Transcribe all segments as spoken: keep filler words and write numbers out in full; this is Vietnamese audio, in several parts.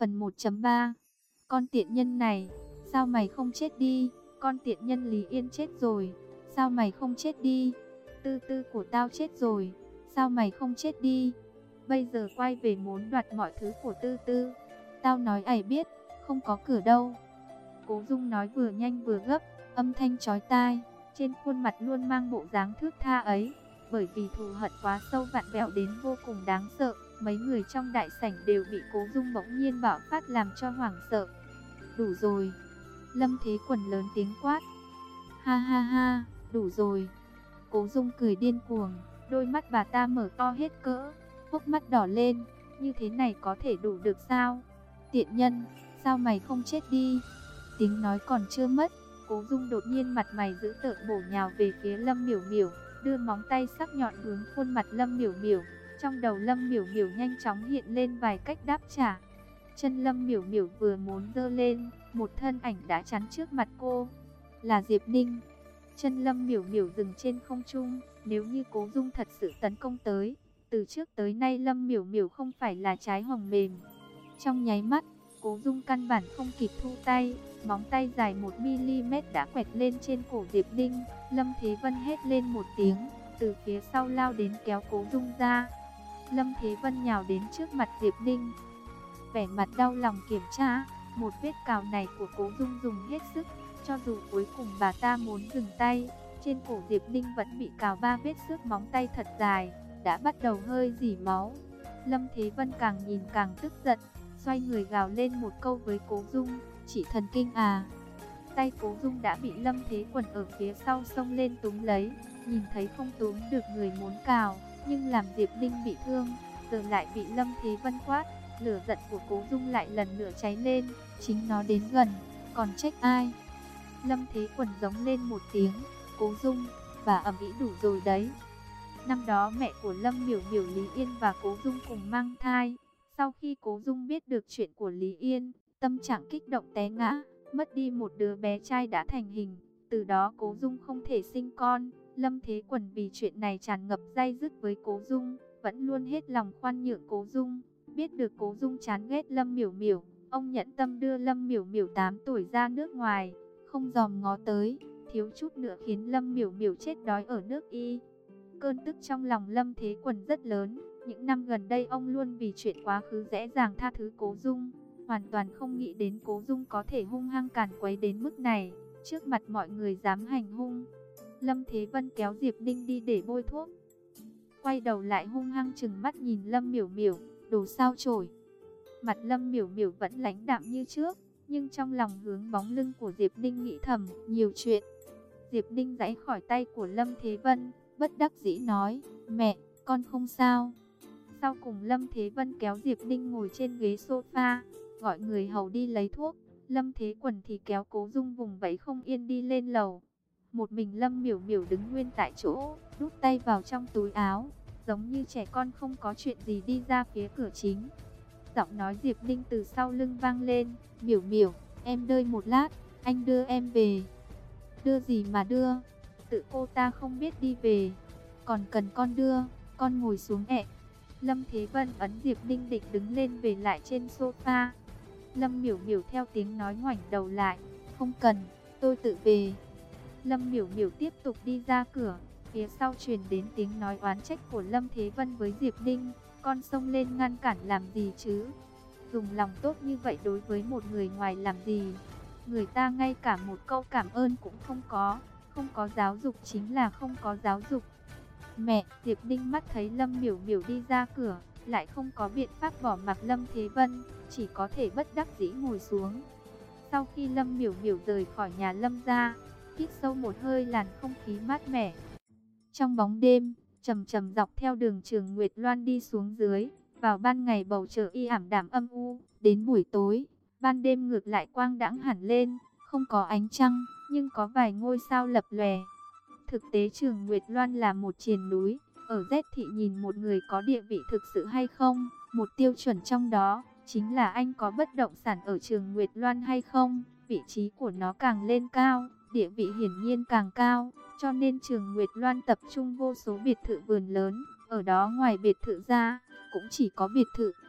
Phần một chấm ba. Con tiện nhân này, sao mày không chết đi? Con tiện nhân Lý Yên chết rồi, sao mày không chết đi? Tư tư của tao chết rồi, sao mày không chết đi? Bây giờ quay về muốn đoạt mọi thứ của tư tư. Tao nói ảy biết, không có cửa đâu. Cố Dung nói vừa nhanh vừa gấp, âm thanh chói tai, trên khuôn mặt luôn mang bộ dáng thướt tha ấy. Bởi vì thù hận quá sâu vặn vẹo đến vô cùng đáng sợ, mấy người trong đại sảnh đều bị Cố Dung bỗng nhiên bạo phát làm cho hoảng sợ. Đủ rồi. Lâm Thế Quần lớn tiếng quát. Ha ha ha, đủ rồi. Cố Dung cười điên cuồng, đôi mắt bà ta mở to hết cỡ, hốc mắt đỏ lên, như thế này có thể đủ được sao? Tiện nhân, sao mày không chết đi? Tiếng nói còn chưa mất, Cố Dung đột nhiên mặt mày dữ tợn bổ nhào về phía Lâm Miểu Miểu, đưa móng tay sắc nhọn hướng khuôn mặt Lâm Miểu Miểu. Trong đầu Lâm Miểu Miểu nhanh chóng hiện lên vài cách đáp trả. Chân Lâm Miểu Miểu vừa muốn giơ lên, một thân ảnh đã chắn trước mặt cô, là Diệp Ninh. Chân Lâm Miểu Miểu dừng trên không trung, nếu như Cố Dung thật sự tấn công tới, từ trước tới nay Lâm Miểu Miểu không phải là trái hồng mềm. Trong nháy mắt, Cố Dung căn bản không kịp thu tay, móng tay dài một mi li mét đã quẹt lên trên cổ Diệp Ninh. Lâm Thế Vân hét lên một tiếng, từ phía sau lao đến kéo Cố Dung ra. Lâm Thế Vân nhào đến trước mặt Diệp Ninh, vẻ mặt đau lòng kiểm tra, một vết cào này của Cố Dung dùng hết sức, cho dù cuối cùng bà ta muốn dừng tay, trên cổ Diệp Ninh vẫn bị cào ba vết xước móng tay thật dài, đã bắt đầu hơi rỉ máu. Lâm Thế Vân càng nhìn càng tức giận, xoay người gào lên một câu với Cố Dung, chị thần kinh à. Tay Cố Dung đã bị Lâm Thế Quần ở phía sau xông lên túm lấy, nhìn thấy không túm được người muốn cào, nhưng làm Diệp Ninh bị thương, giờ lại bị Lâm Thế Vân quát, lửa giận của Cố Dung lại lần nữa cháy lên, chính nó đến gần, còn trách ai? Lâm Thế Quần giống lên một tiếng, Cố Dung, bà ầm ĩ đủ rồi đấy. Năm đó mẹ của Lâm Miểu Miểu Lý Yên và Cố Dung cùng mang thai, sau khi Cố Dung biết được chuyện của Lý Yên, tâm trạng kích động té ngã, mất đi một đứa bé trai đã thành hình, từ đó Cố Dung không thể sinh con. Lâm Thế Quần vì chuyện này tràn ngập day dứt với Cố Dung, vẫn luôn hết lòng khoan nhượng Cố Dung. Biết được Cố Dung chán ghét Lâm Miểu Miểu, ông nhẫn tâm đưa Lâm Miểu Miểu tám tuổi ra nước ngoài, không dòm ngó tới, thiếu chút nữa khiến Lâm Miểu Miểu chết đói ở nước Y. Cơn tức trong lòng Lâm Thế Quần rất lớn, những năm gần đây ông luôn vì chuyện quá khứ dễ dàng tha thứ Cố Dung, hoàn toàn không nghĩ đến Cố Dung có thể hung hăng càn quấy đến mức này, trước mặt mọi người dám hành hung. Lâm Thế Vân kéo Diệp Ninh đi để bôi thuốc, quay đầu lại hung hăng trừng mắt nhìn Lâm Miểu Miểu, đồ sao chổi. Mặt Lâm Miểu Miểu vẫn lãnh đạm như trước, nhưng trong lòng hướng bóng lưng của Diệp Ninh nghĩ thầm, nhiều chuyện. Diệp Ninh giãy khỏi tay của Lâm Thế Vân, bất đắc dĩ nói, mẹ, con không sao. Sau cùng Lâm Thế Vân kéo Diệp Ninh ngồi trên ghế sofa, gọi người hầu đi lấy thuốc. Lâm Thế Quần thì kéo Cố Dung vùng vẫy không yên đi lên lầu. Một mình Lâm Miểu Miểu đứng nguyên tại chỗ, đút tay vào trong túi áo, giống như trẻ con không có chuyện gì đi ra phía cửa chính. Giọng nói Diệp Ninh từ sau lưng vang lên, Miểu Miểu, em đợi một lát, anh đưa em về. Đưa gì mà đưa, tự cô ta không biết đi về, còn cần con đưa, con ngồi xuống ẹ. Lâm Thế Vân ấn Diệp Ninh định đứng lên về lại trên sofa. Lâm Miểu Miểu theo tiếng nói ngoảnh đầu lại, không cần, tôi tự về. Lâm Miểu Miểu tiếp tục đi ra cửa, phía sau truyền đến tiếng nói oán trách của Lâm Thế Vân với Diệp Ninh, con xông lên ngăn cản làm gì chứ? Dùng lòng tốt như vậy đối với một người ngoài làm gì? Người ta ngay cả một câu cảm ơn cũng không có, không có giáo dục chính là không có giáo dục. Mẹ, Diệp Ninh mắt thấy Lâm Miểu Miểu đi ra cửa, lại không có biện pháp bỏ mặc Lâm Thế Vân, chỉ có thể bất đắc dĩ ngồi xuống. Sau khi Lâm Miểu Miểu rời khỏi nhà Lâm gia, hít sâu một hơi làn không khí mát mẻ. Trong bóng đêm, chậm chậm dọc theo đường Trường Nguyệt Loan đi xuống dưới, vào ban ngày bầu trời y ảm đạm âm u, đến buổi tối, ban đêm ngược lại quang đãng hẳn lên, không có ánh trăng, nhưng có vài ngôi sao lập lòe. Thực tế Trường Nguyệt Loan là một triền núi, ở Z thị nhìn một người có địa vị thực sự hay không, một tiêu chuẩn trong đó chính là anh có bất động sản ở Trường Nguyệt Loan hay không. Vị trí của nó càng lên cao, địa vị hiển nhiên càng cao, cho nên Trường Nguyệt Loan tập trung vô số biệt thự vườn lớn, ở đó ngoài biệt thự ra, cũng chỉ có biệt thự.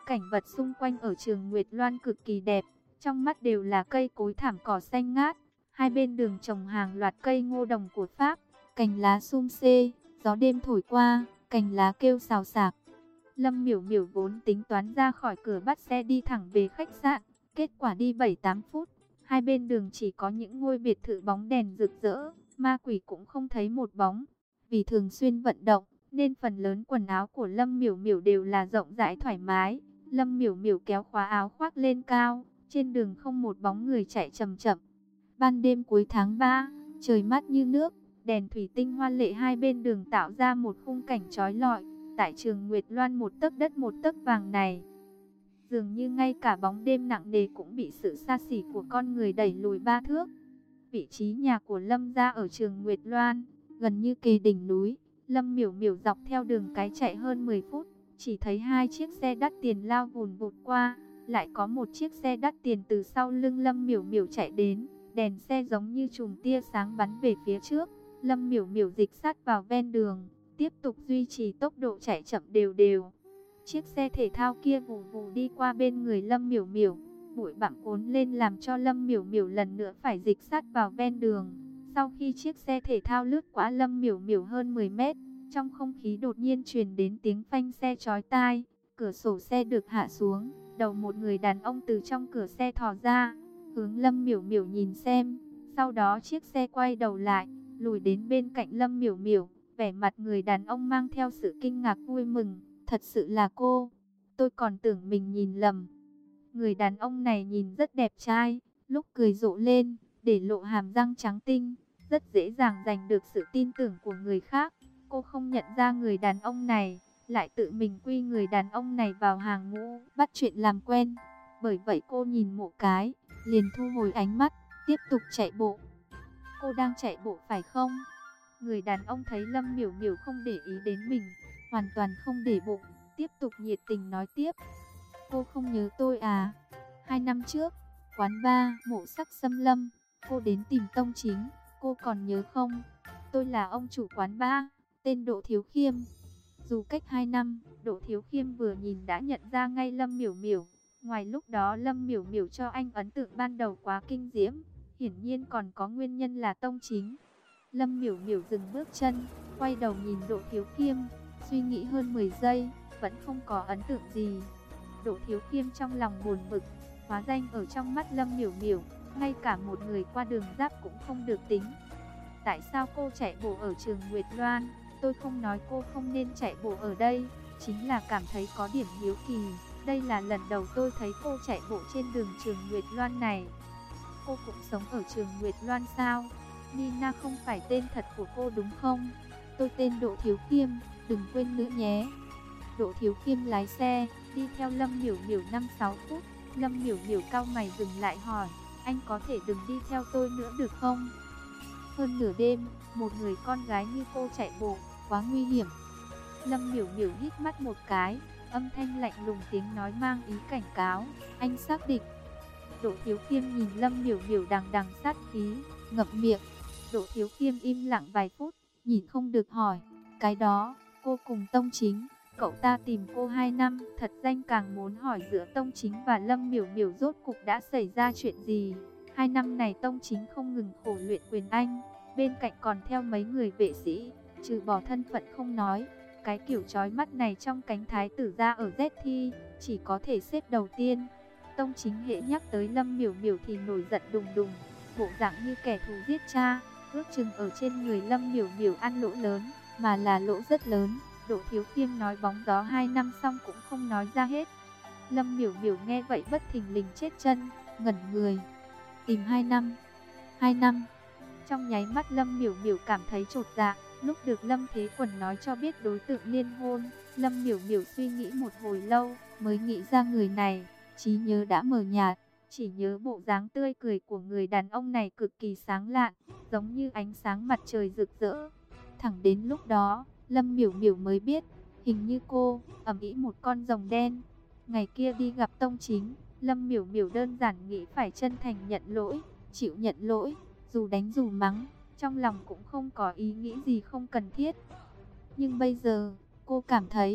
cảnh vật xung quanh ở Trường Nguyệt Loan cực kỳ đẹp, trong mắt đều là cây cối thảm cỏ xanh ngát, hai bên đường trồng hàng loạt cây ngô đồng của Pháp, cành lá sum xê, gió đêm thổi qua, cành lá kêu xào xạc. Lâm Miểu Miểu vốn tính toán ra khỏi cửa bắt xe đi thẳng về khách sạn, kết quả đi bảy tám phút, hai bên đường chỉ có những ngôi biệt thự bóng đèn rực rỡ, ma quỷ cũng không thấy một bóng. Vì thường xuyên vận động, nên phần lớn quần áo của Lâm Miểu Miểu đều là rộng rãi thoải mái. Lâm Miểu Miểu kéo khóa áo khoác lên cao, trên đường không một bóng người chạy chậm chậm. Ban đêm cuối tháng ba, trời mát như nước, đèn thủy tinh hoa lệ hai bên đường tạo ra một khung cảnh chói lọi. Tại Trường Nguyệt Loan một tấc đất một tấc vàng này, dường như ngay cả bóng đêm nặng nề cũng bị sự xa xỉ của con người đẩy lùi ba thước. Vị trí nhà của Lâm gia ở Trường Nguyệt Loan, gần như kề đỉnh núi. Lâm Miểu Miểu dọc theo đường cái chạy hơn mười phút, chỉ thấy hai chiếc xe đắt tiền lao vùn vụt qua, lại có một chiếc xe đắt tiền từ sau lưng Lâm Miểu Miểu chạy đến, đèn xe giống như chùm tia sáng bắn về phía trước. Lâm Miểu Miểu dịch sát vào ven đường, tiếp tục duy trì tốc độ chạy chậm đều đều. Chiếc xe thể thao kia vù vù đi qua bên người Lâm Miểu Miểu, bụi bặm cuốn lên làm cho Lâm Miểu Miểu lần nữa phải dịch sát vào ven đường. Sau khi chiếc xe thể thao lướt qua Lâm Miểu Miểu hơn mười mét, trong không khí đột nhiên truyền đến tiếng phanh xe chói tai, cửa sổ xe được hạ xuống, đầu một người đàn ông từ trong cửa xe thò ra, hướng Lâm Miểu Miểu nhìn xem, sau đó chiếc xe quay đầu lại, lùi đến bên cạnh Lâm Miểu Miểu, vẻ mặt người đàn ông mang theo sự kinh ngạc vui mừng, thật sự là cô, tôi còn tưởng mình nhìn lầm. Người đàn ông này nhìn rất đẹp trai, lúc cười rộ lên, để lộ hàm răng trắng tinh, rất dễ dàng giành được sự tin tưởng của người khác. Cô không nhận ra người đàn ông này, lại tự mình quy người đàn ông này vào hàng ngũ bắt chuyện làm quen. Bởi vậy cô nhìn một cái, liền thu hồi ánh mắt, tiếp tục chạy bộ. Cô đang chạy bộ phải không? Người đàn ông thấy Lâm Miểu Miểu không để ý đến mình, hoàn toàn không để bụng, tiếp tục nhiệt tình nói tiếp. Cô không nhớ tôi à? Hai năm trước, quán bar Mộ Sắc Xâm Lâm, cô đến tìm Tông Chính, cô còn nhớ không? Tôi là ông chủ quán bar, tên Đỗ Thiếu Khiêm. Dù cách hai năm, Đỗ Thiếu Khiêm vừa nhìn đã nhận ra ngay Lâm Miểu Miểu. Ngoài lúc đó Lâm Miểu Miểu cho anh ấn tượng ban đầu quá kinh diễm, hiển nhiên còn có nguyên nhân là Tông Chính. Lâm Miểu Miểu dừng bước chân, quay đầu nhìn Đỗ Thiếu Khiêm, suy nghĩ hơn mười giây, vẫn không có ấn tượng gì. Đỗ Thiếu Khiêm trong lòng buồn bực, hóa danh ở trong mắt Lâm Miểu Miểu, ngay cả một người qua đường giáp cũng không được tính. Tại sao cô chạy bộ ở Trường Nguyệt Loan? Tôi không nói cô không nên chạy bộ ở đây, chính là cảm thấy có điểm hiếu kỳ. Đây là lần đầu tôi thấy cô chạy bộ trên đường Trường Nguyệt Loan này. Cô cũng sống ở Trường Nguyệt Loan sao? Nina không phải tên thật của cô đúng không? Tôi tên Đỗ Thiếu Khiêm, đừng quên nữa nhé. Đỗ Thiếu Khiêm lái xe, đi theo Lâm Miểu Miểu năm sáu phút. Lâm Miểu Miểu cau mày dừng lại hỏi, anh có thể đừng đi theo tôi nữa được không? Hơn nửa đêm, một người con gái như cô chạy bộ, quá nguy hiểm. Lâm Miểu Miểu hít mắt một cái, âm thanh lạnh lùng tiếng nói mang ý cảnh cáo, anh xác định. Đỗ Thiếu Khiêm nhìn Lâm Miểu Miểu đằng đằng sát khí, ngậm miệng. Đỗ Thiếu Khiêm im lặng vài phút, nhìn không được hỏi, cái đó, cô cùng Tông Chính, cậu ta tìm cô hai năm, thật danh càng muốn hỏi giữa Tông Chính và Lâm Miểu Miểu rốt cục đã xảy ra chuyện gì. Hai năm này Tông Chính không ngừng khổ luyện quyền Anh, bên cạnh còn theo mấy người vệ sĩ, trừ bỏ thân phận không nói, cái kiểu chói mắt này trong cánh thái tử gia ở Z Thi, chỉ có thể xếp đầu tiên. Tông Chính hễ nhắc tới Lâm Miểu Miểu thì nổi giận đùng đùng, bộ dạng như kẻ thù giết cha, ước chừng ở trên người Lâm Miểu Miểu ăn lỗ lớn, mà là lỗ rất lớn. Đỗ Thiếu Khiêm nói bóng gió hai năm xong cũng không nói ra hết. Lâm Miểu Miểu nghe vậy bất thình lình chết chân, ngẩn người. Tìm hai năm, hai năm. Trong nháy mắt Lâm Miểu Miểu cảm thấy chột dạ, lúc được Lâm Thế Quần nói cho biết đối tượng liên hôn, Lâm Miểu Miểu suy nghĩ một hồi lâu, mới nghĩ ra người này, trí nhớ đã mờ nhạt, chỉ nhớ bộ dáng tươi cười của người đàn ông này cực kỳ sáng lạn, giống như ánh sáng mặt trời rực rỡ. Thẳng đến lúc đó, Lâm Miểu Miểu mới biết, hình như cô ầm ĩ một con rồng đen. Ngày kia đi gặp Tông Chính, Lâm Miểu Miểu đơn giản nghĩ phải chân thành nhận lỗi, chịu nhận lỗi, dù đánh dù mắng, trong lòng cũng không có ý nghĩ gì không cần thiết. Nhưng bây giờ, cô cảm thấy,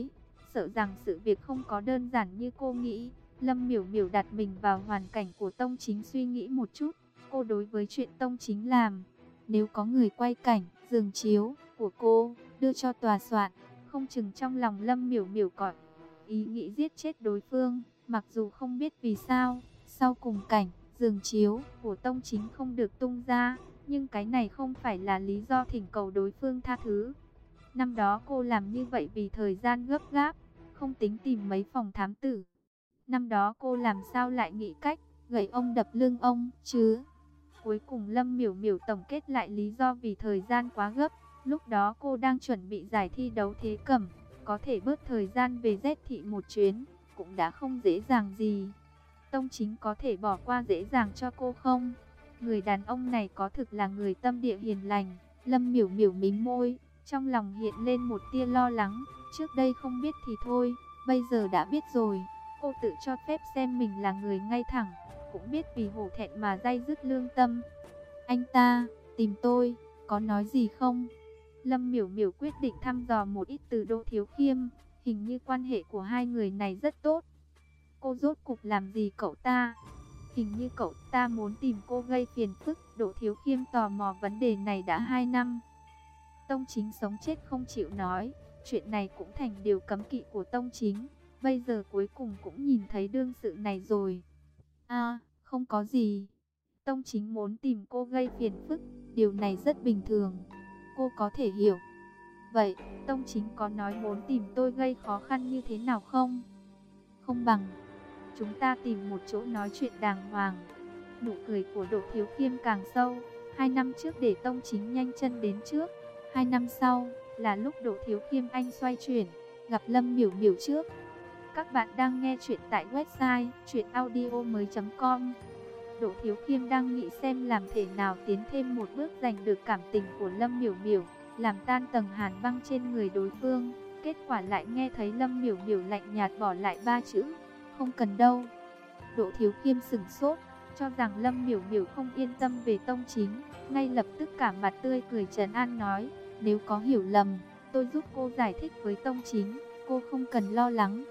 Sợ rằng sự việc không có đơn giản như cô nghĩ. Lâm Miểu Miểu đặt mình vào hoàn cảnh của Tông Chính suy nghĩ một chút. Cô đối với chuyện Tông Chính làm, nếu có người quay cảnh, giường chiếu của cô đưa cho tòa soạn, không chừng trong lòng Lâm Miểu Miểu có ý nghĩ giết chết đối phương. Mặc dù không biết vì sao, sau cùng cảnh, giường chiếu của Tông Chính không được tung ra, nhưng cái này không phải là lý do thỉnh cầu đối phương tha thứ. Năm đó cô làm như vậy vì thời gian gấp gáp, không tính tìm mấy phòng thám tử. Năm đó cô làm sao lại nghĩ cách gậy ông đập lưng ông chứ? Cuối cùng Lâm Miểu Miểu tổng kết lại lý do vì thời gian quá gấp. Lúc đó cô đang chuẩn bị giải thi đấu thế cẩm, có thể bớt thời gian về Z thị một chuyến, cũng đã không dễ dàng gì. Tông Chính có thể bỏ qua dễ dàng cho cô không? Người đàn ông này có thực là người tâm địa hiền lành. Lâm Miểu Miểu mím môi, trong lòng hiện lên một tia lo lắng. Trước đây không biết thì thôi, bây giờ đã biết rồi. Cô tự cho phép xem mình là người ngay thẳng, cũng biết vì hổ thẹn mà day dứt lương tâm. Anh ta tìm tôi, có nói gì không? Lâm Miểu Miểu quyết định thăm dò một ít từ Đỗ Thiếu Khiêm. Hình như quan hệ của hai người này rất tốt. Cô rốt cục làm gì cậu ta? Hình như cậu ta muốn tìm cô gây phiền phức. Đỗ Thiếu Khiêm tò mò vấn đề này đã hai năm. Tông Chính sống chết không chịu nói. Chuyện này cũng thành điều cấm kỵ của Tông Chính. Bây giờ cuối cùng cũng nhìn thấy đương sự này rồi. À, không có gì. Tông Chính muốn tìm cô gây phiền phức, điều này rất bình thường. Cô có thể hiểu. Vậy, Tông Chính có nói muốn tìm tôi gây khó khăn như thế nào không? Không bằng chúng ta tìm một chỗ nói chuyện đàng hoàng. Nụ cười của Đỗ Thiếu Khiêm càng sâu. Hai năm trước để Tông Chính nhanh chân đến trước. Hai năm sau là lúc Đỗ Thiếu Khiêm anh xoay chuyển, gặp Lâm Miểu Miểu trước. Các bạn đang nghe chuyện tại website truyện audio mới chấm com. Đỗ Thiếu Khiêm đang nghĩ xem làm thế nào tiến thêm một bước giành được cảm tình của Lâm Miểu Miểu, làm tan tầng hàn băng trên người đối phương. Kết quả lại nghe thấy Lâm Miểu Miểu lạnh nhạt bỏ lại ba chữ: không cần đâu. Đỗ Thiếu Khiêm sửng sốt, cho rằng Lâm Miểu Miểu không yên tâm về Tông Chính, ngay lập tức cả mặt tươi cười trấn an nói: nếu có hiểu lầm, tôi giúp cô giải thích với Tông Chính, cô không cần lo lắng.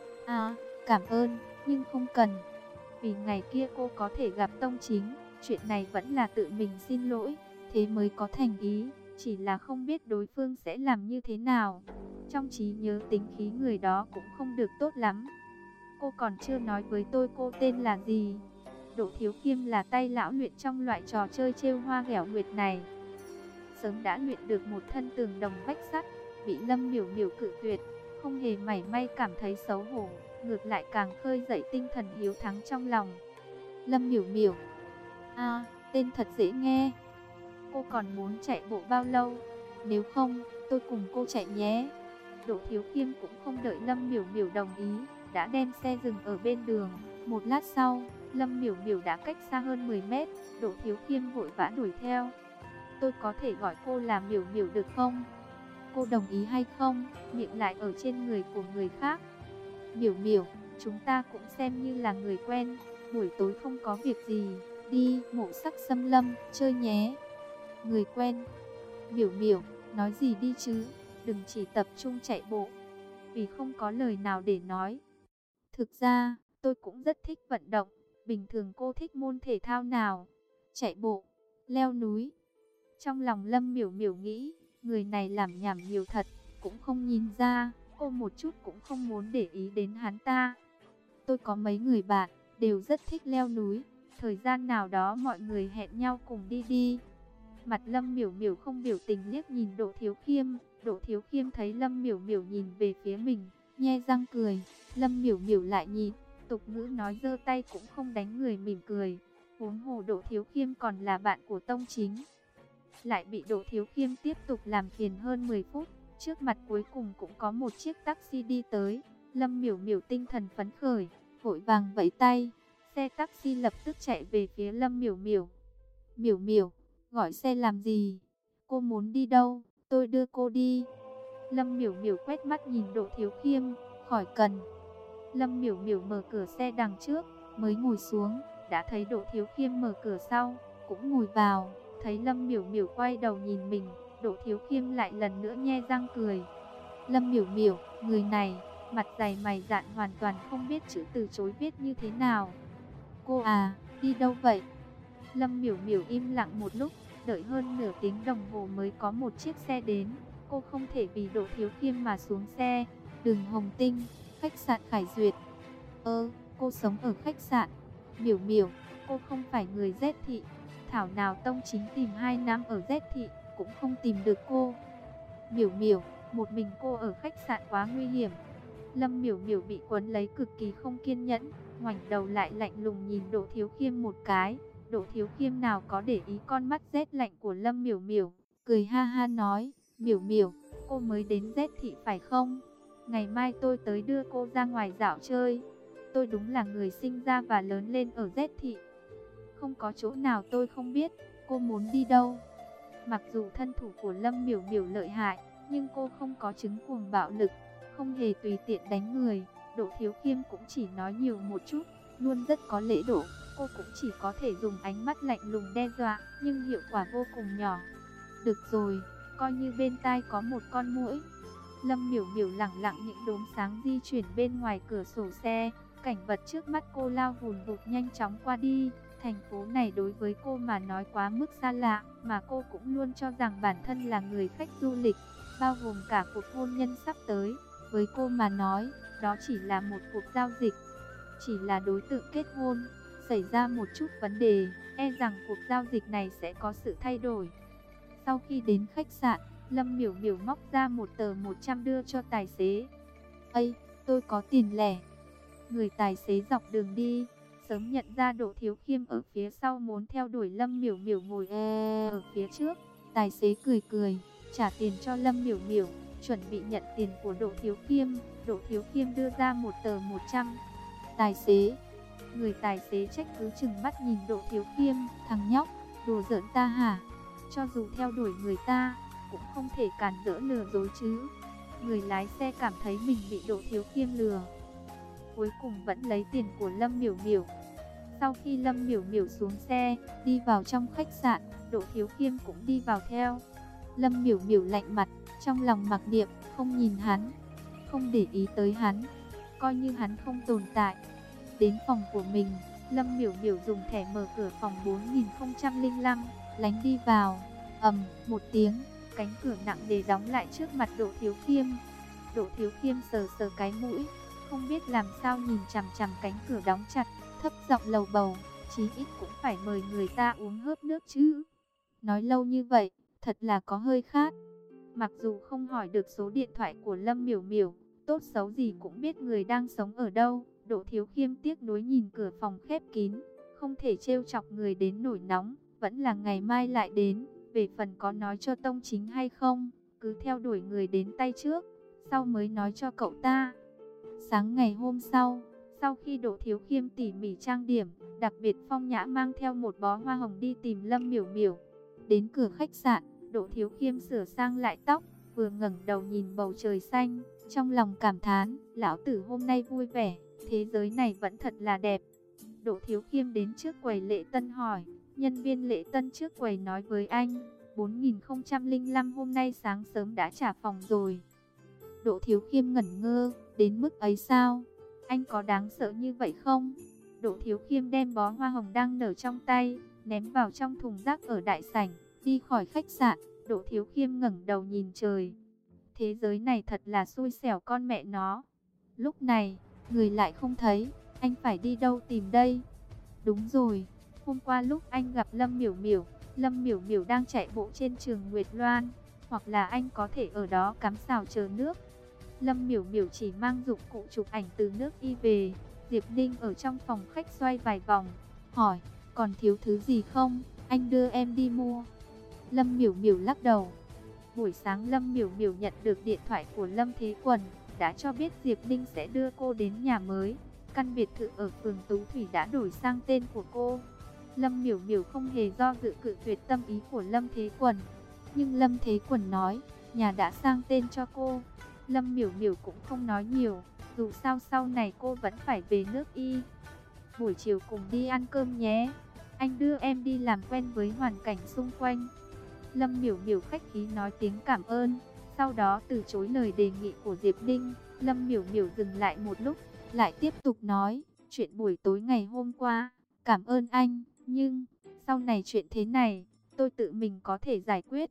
À, cảm ơn, nhưng không cần. Vì ngày kia cô có thể gặp Tông Chính, chuyện này vẫn là tự mình xin lỗi, thế mới có thành ý, chỉ là không biết đối phương sẽ làm như thế nào. Trong trí nhớ tính khí người đó cũng không được tốt lắm. Cô còn chưa nói với tôi cô tên là gì. Đỗ Thiếu Khiêm là tay lão luyện trong loại trò chơi trêu hoa ghẹo nguyệt này. Sớm đã luyện được một thân tường đồng vách sắt, bị Lâm Miểu Miểu cự tuyệt, không hề mảy may cảm thấy xấu hổ, ngược lại càng khơi dậy tinh thần hiếu thắng trong lòng. Lâm Miểu Miểu, à, tên thật dễ nghe. Cô còn muốn chạy bộ bao lâu? Nếu không, tôi cùng cô chạy nhé. Đỗ Thiếu Khiêm cũng không đợi Lâm Miểu Miểu đồng ý, đã đem xe dừng ở bên đường. Một lát sau, Lâm Miểu Miểu đã cách xa hơn mười mét, Đỗ Thiếu Khiêm vội vã đuổi theo. Tôi có thể gọi cô là Miểu Miểu được không? Cô đồng ý hay không? Miệng lại ở trên người của người khác. Miểu Miểu, chúng ta cũng xem như là người quen, buổi tối không có việc gì, đi Mộ Sắc Xâm Lâm chơi nhé. Người quen? Miểu Miểu, nói gì đi chứ, đừng chỉ tập trung chạy bộ. Vì không có lời nào để nói. Thực ra, tôi cũng rất thích vận động. Bình thường cô thích môn thể thao nào? Chạy bộ, leo núi. Trong lòng Lâm Miểu Miểu nghĩ, người này làm nhảm nhiều thật, cũng không nhìn ra, cô một chút cũng không muốn để ý đến hắn ta. Tôi có mấy người bạn, đều rất thích leo núi, thời gian nào đó mọi người hẹn nhau cùng đi đi. Mặt Lâm Miểu Miểu không biểu tình liếc nhìn Đỗ Thiếu Khiêm, Đỗ Thiếu Khiêm thấy Lâm Miểu Miểu nhìn về phía mình, nhe răng cười, Lâm Miểu Miểu lại nhìn, tục ngữ nói giơ tay cũng không đánh người mỉm cười, huống hồ Đỗ Thiếu Khiêm còn là bạn của Tông Chính. Lại bị Đỗ Thiếu Khiêm tiếp tục làm phiền hơn mười phút, trước mặt cuối cùng cũng có một chiếc taxi đi tới, Lâm Miểu Miểu tinh thần phấn khởi, vội vàng vẫy tay, xe taxi lập tức chạy về phía Lâm Miểu Miểu. Miểu Miểu, gọi xe làm gì? Cô muốn đi đâu? Tôi đưa cô đi. Lâm Miểu Miểu quét mắt nhìn Đỗ Thiếu Khiêm, khỏi cần. Lâm Miểu Miểu mở cửa xe đằng trước, mới ngồi xuống, đã thấy Đỗ Thiếu Khiêm mở cửa sau, cũng ngồi vào. Thấy Lâm Miểu Miểu quay đầu nhìn mình, Đỗ Thiếu Khiêm lại lần nữa nhe răng cười. Lâm Miểu Miểu, người này, mặt dày mày dạn hoàn toàn không biết chữ từ chối viết như thế nào. Cô à, đi đâu vậy? Lâm Miểu Miểu im lặng một lúc, đợi hơn nửa tiếng đồng hồ mới có một chiếc xe đến. Cô không thể vì Đỗ Thiếu Khiêm mà xuống xe. Đường Hồng Tinh, khách sạn Khải Duyệt. Ơ, cô sống ở khách sạn. Miểu Miểu, cô không phải người Z thị. Thảo nào Tông Chính tìm hai năm ở Z thị, cũng không tìm được cô. Miểu Miểu, một mình cô ở khách sạn quá nguy hiểm. Lâm Miểu Miểu bị quấn lấy cực kỳ không kiên nhẫn, ngoảnh đầu lại lạnh lùng nhìn Đỗ Thiếu Khiêm một cái. Đỗ Thiếu Khiêm nào có để ý con mắt rét lạnh của Lâm Miểu Miểu, cười ha ha nói, Miểu Miểu, cô mới đến Z thị phải không? Ngày mai tôi tới đưa cô ra ngoài dạo chơi. Tôi đúng là người sinh ra và lớn lên ở Z thị. Không có chỗ nào tôi không biết, cô muốn đi đâu? Mặc dù thân thủ của Lâm Miểu Miểu lợi hại, nhưng cô không có chứng cuồng bạo lực, không hề tùy tiện đánh người. Đỗ Thiếu Khiêm cũng chỉ nói nhiều một chút, luôn rất có lễ độ. Cô cũng chỉ có thể dùng ánh mắt lạnh lùng đe dọa, nhưng hiệu quả vô cùng nhỏ. Được rồi, coi như bên tai có một con muỗi. Lâm Miểu Miểu lẳng lặng những đốm sáng di chuyển bên ngoài cửa sổ xe. Cảnh vật trước mắt cô lao vùn vụt nhanh chóng qua đi. Thành phố này đối với cô mà nói quá mức xa lạ, mà cô cũng luôn cho rằng bản thân là người khách du lịch, bao gồm cả cuộc hôn nhân sắp tới. Với cô mà nói, đó chỉ là một cuộc giao dịch, chỉ là đối tượng kết hôn. Xảy ra một chút vấn đề, e rằng cuộc giao dịch này sẽ có sự thay đổi. Sau khi đến khách sạn, Lâm Miểu Miểu móc ra một tờ một trăm đưa cho tài xế. Ây, tôi có tiền lẻ. Người tài xế dọc đường đi, sớm nhận ra Đỗ Thiếu Khiêm ở phía sau muốn theo đuổi Lâm Miểu Miểu ngồi ở phía trước. Tài xế cười cười, trả tiền cho Lâm Miểu Miểu, chuẩn bị nhận tiền của Đỗ Thiếu Khiêm. Đỗ Thiếu Khiêm đưa ra một tờ một trăm. Tài xế, người tài xế trách cứ chừng mắt nhìn Đỗ Thiếu Khiêm, thằng nhóc, đùa giỡn ta hả? Cho dù theo đuổi người ta, cũng không thể cản rỡ lừa dối chứ. Người lái xe cảm thấy mình bị Đỗ Thiếu Khiêm lừa, cuối cùng vẫn lấy tiền của Lâm Miểu Miểu. Sau khi Lâm Miểu Miểu xuống xe, đi vào trong khách sạn, Đỗ Thiếu Khiêm cũng đi vào theo. Lâm Miểu Miểu lạnh mặt, trong lòng mặc niệm, không nhìn hắn, không để ý tới hắn, coi như hắn không tồn tại. Đến phòng của mình, Lâm Miểu Miểu dùng thẻ mở cửa phòng bốn nghìn không trăm lẻ lăm, lánh đi vào. Ầm, một tiếng, cánh cửa nặng nề đóng lại trước mặt Đỗ Thiếu Khiêm. Đỗ Thiếu Khiêm sờ sờ cái mũi, không biết làm sao nhìn chằm chằm cánh cửa đóng chặt, thấp giọng lầu bầu, chí ít cũng phải mời người ta uống hớp nước chứ. Nói lâu như vậy, thật là có hơi khát. Mặc dù không hỏi được số điện thoại của Lâm Miểu Miểu, tốt xấu gì cũng biết người đang sống ở đâu. Đỗ Thiếu Khiêm tiếc nuối nhìn cửa phòng khép kín, không thể trêu chọc người đến nổi nóng, vẫn là ngày mai lại đến. Về phần có nói cho Tông Chính hay không, cứ theo đuổi người đến tay trước, sau mới nói cho cậu ta. Sáng ngày hôm sau, sau khi Đỗ Thiếu Khiêm tỉ mỉ trang điểm, đặc biệt phong nhã mang theo một bó hoa hồng đi tìm Lâm Miểu Miểu. Đến cửa khách sạn, Đỗ Thiếu Khiêm sửa sang lại tóc, vừa ngẩng đầu nhìn bầu trời xanh, trong lòng cảm thán, lão tử hôm nay vui vẻ, thế giới này vẫn thật là đẹp. Đỗ Thiếu Khiêm đến trước quầy lễ tân hỏi, nhân viên lễ tân trước quầy nói với anh, bốn nghìn không trăm lẻ lăm hôm nay sáng sớm đã trả phòng rồi. Đỗ Thiếu Khiêm ngẩn ngơ, đến mức ấy sao? Anh có đáng sợ như vậy không? Đỗ Thiếu Khiêm đem bó hoa hồng đang nở trong tay, ném vào trong thùng rác ở đại sảnh, đi khỏi khách sạn. Đỗ Thiếu Khiêm ngẩng đầu nhìn trời. Thế giới này thật là xui xẻo con mẹ nó. Lúc này, người lại không thấy, anh phải đi đâu tìm đây? Đúng rồi, hôm qua lúc anh gặp Lâm Miểu Miểu, Lâm Miểu Miểu đang chạy bộ trên trường Nguyệt Loan, hoặc là anh có thể ở đó cắm sào chờ nước. Lâm Miểu Miểu chỉ mang dụng cụ chụp ảnh từ nước y về. Diệp Ninh ở trong phòng khách xoay vài vòng, hỏi, còn thiếu thứ gì không? Anh đưa em đi mua. Lâm Miểu Miểu lắc đầu. Buổi sáng Lâm Miểu Miểu nhận được điện thoại của Lâm Thế Quần, đã cho biết Diệp Ninh sẽ đưa cô đến nhà mới. Căn biệt thự ở phường Tú Thủy đã đổi sang tên của cô. Lâm Miểu Miểu không hề do dự cự tuyệt tâm ý của Lâm Thế Quần. Nhưng Lâm Thế Quần nói, nhà đã sang tên cho cô. Lâm Miểu Miểu cũng không nói nhiều, dù sao sau này cô vẫn phải về nước Y. Buổi chiều cùng đi ăn cơm nhé, anh đưa em đi làm quen với hoàn cảnh xung quanh. Lâm Miểu Miểu khách khí nói tiếng cảm ơn, sau đó từ chối lời đề nghị của Diệp Ninh. Lâm Miểu Miểu dừng lại một lúc, lại tiếp tục nói, chuyện buổi tối ngày hôm qua, cảm ơn anh, nhưng sau này chuyện thế này, tôi tự mình có thể giải quyết.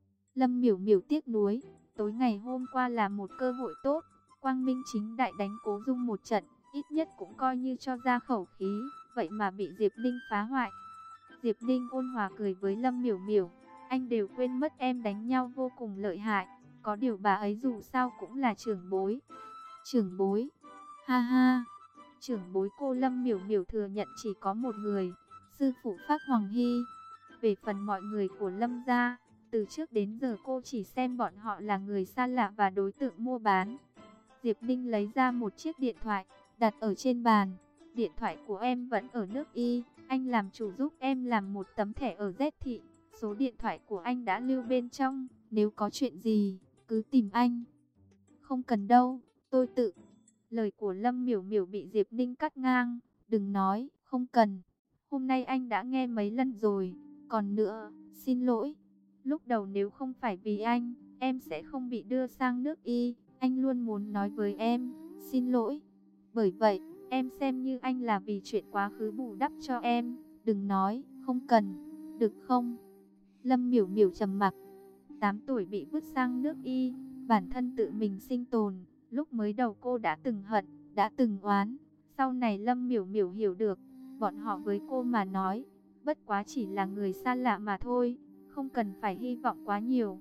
Lâm Miểu Miểu tiếc nuối, tối ngày hôm qua là một cơ hội tốt, quang minh chính đại đánh Cố Dung một trận, ít nhất cũng coi như cho ra khẩu khí, vậy mà bị Diệp Ninh phá hoại. Diệp Ninh ôn hòa cười với Lâm Miểu Miểu, anh đều quên mất em đánh nhau vô cùng lợi hại, có điều bà ấy dù sao cũng là trưởng bối. Trưởng bối? Ha ha. Trưởng bối cô Lâm Miểu Miểu thừa nhận chỉ có một người, sư phụ Phác Hoàng Hy. Về phần mọi người của Lâm gia, từ trước đến giờ cô chỉ xem bọn họ là người xa lạ và đối tượng mua bán. Diệp Ninh lấy ra một chiếc điện thoại, đặt ở trên bàn. Điện thoại của em vẫn ở nước Y, anh làm chủ giúp em làm một tấm thẻ ở Z thị. Số điện thoại của anh đã lưu bên trong, nếu có chuyện gì, cứ tìm anh. Không cần đâu, tôi tự. Lời của Lâm Miểu Miểu bị Diệp Ninh cắt ngang, đừng nói, không cần. Hôm nay anh đã nghe mấy lần rồi, còn nữa, xin lỗi. Lúc đầu nếu không phải vì anh, em sẽ không bị đưa sang nước Y. Anh luôn muốn nói với em, xin lỗi. Bởi vậy, em xem như anh là vì chuyện quá khứ bù đắp cho em. Đừng nói, không cần, được không? Lâm Miểu Miểu trầm mặc. tám tuổi bị vứt sang nước Y, bản thân tự mình sinh tồn. Lúc mới đầu cô đã từng hận, đã từng oán. Sau này Lâm Miểu Miểu hiểu được, bọn họ với cô mà nói, bất quá chỉ là người xa lạ mà thôi, không cần phải hy vọng quá nhiều.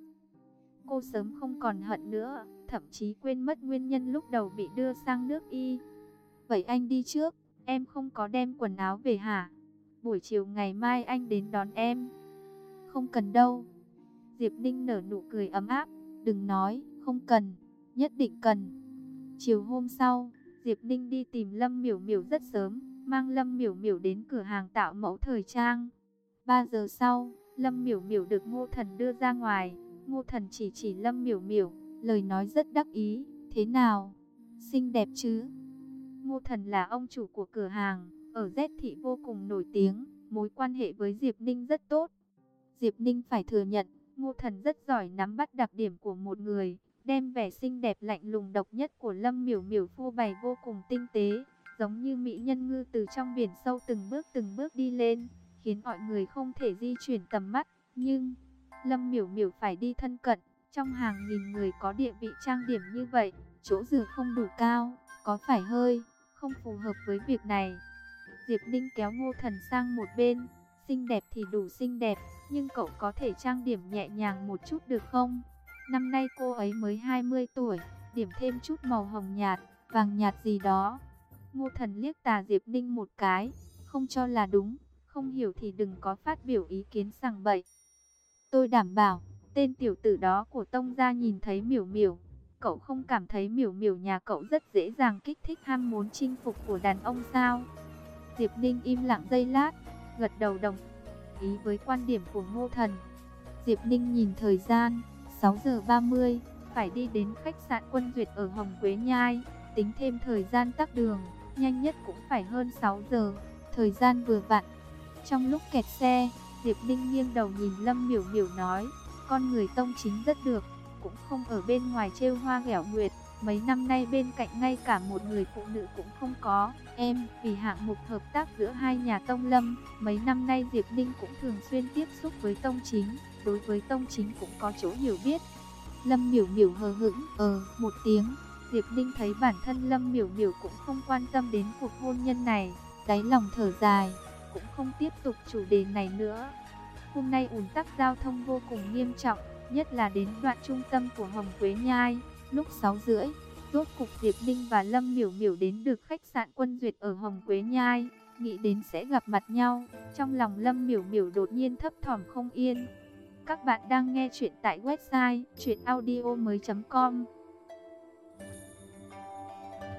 Cô sớm không còn hận nữa, thậm chí quên mất nguyên nhân lúc đầu bị đưa sang nước Y. Vậy anh đi trước, em không có đem quần áo về hả? Buổi chiều ngày mai anh đến đón em. Không cần đâu. Diệp Ninh nở nụ cười ấm áp, đừng nói, không cần, nhất định cần. Chiều hôm sau, Diệp Ninh đi tìm Lâm Miểu Miểu rất sớm, mang Lâm Miểu Miểu đến cửa hàng tạo mẫu thời trang. ba giờ sau, Lâm Miểu Miểu được Ngô Thần đưa ra ngoài. Ngô Thần chỉ chỉ Lâm Miểu Miểu, lời nói rất đắc ý, thế nào? Xinh đẹp chứ? Ngô Thần là ông chủ của cửa hàng, ở Z thị vô cùng nổi tiếng, mối quan hệ với Diệp Ninh rất tốt. Diệp Ninh phải thừa nhận, Ngô Thần rất giỏi nắm bắt đặc điểm của một người, đem vẻ xinh đẹp lạnh lùng độc nhất của Lâm Miểu Miểu phô bày vô cùng tinh tế, giống như mỹ nhân ngư từ trong biển sâu từng bước từng bước đi lên, khiến mọi người không thể di chuyển tầm mắt. Nhưng Lâm Miểu Miểu phải đi thân cận, trong hàng nghìn người có địa vị trang điểm như vậy, chỗ dựa không đủ cao, có phải hơi không phù hợp với việc này. Diệp Ninh kéo Ngô Thần sang một bên, xinh đẹp thì đủ xinh đẹp, nhưng cậu có thể trang điểm nhẹ nhàng một chút được không? Năm nay cô ấy mới hai mươi tuổi, điểm thêm chút màu hồng nhạt, vàng nhạt gì đó. Ngô Thần liếc tà Diệp Ninh một cái, không cho là đúng, không hiểu thì đừng có phát biểu ý kiến sằng bậy. Tôi đảm bảo, tên tiểu tử đó của Tông gia nhìn thấy Miểu Miểu, cậu không cảm thấy Miểu Miểu nhà cậu rất dễ dàng kích thích ham muốn chinh phục của đàn ông sao? Diệp Ninh im lặng giây lát, gật đầu đồng ý với quan điểm của Ngô Thần. Diệp Ninh nhìn thời gian, sáu giờ ba mươi, phải đi đến khách sạn Quân Duyệt ở Hồng Quế Nhai, tính thêm thời gian tắc đường, nhanh nhất cũng phải hơn sáu giờ, thời gian vừa vặn. Trong lúc kẹt xe, Diệp Ninh nghiêng đầu nhìn Lâm Miểu Miểu nói, con người Tông Chính rất được, cũng không ở bên ngoài trêu hoa ghẹo nguyệt, mấy năm nay bên cạnh ngay cả một người phụ nữ cũng không có. Em, vì hạng mục hợp tác giữa hai nhà Tông Lâm, mấy năm nay Diệp Ninh cũng thường xuyên tiếp xúc với Tông Chính, đối với Tông Chính cũng có chỗ hiểu biết. Lâm Miểu Miểu hờ hững, ờ, một tiếng. Diệp Ninh thấy bản thân Lâm Miểu Miểu cũng không quan tâm đến cuộc hôn nhân này, đáy lòng thở dài, cũng không tiếp tục chủ đề này nữa. Hôm nay ùn tắc giao thông vô cùng nghiêm trọng, nhất là đến đoạn trung tâm của Hồng Quế Nhai. Lúc sáu rưỡi, rốt cục Diệp Ninh và Lâm Miểu Miểu đến được khách sạn Quân Duyệt ở Hồng Quế Nhai, nghĩ đến sẽ gặp mặt nhau, trong lòng Lâm Miểu Miểu đột nhiên thấp thỏm không yên. Các bạn đang nghe chuyện tại website truyện audio mới chấm com.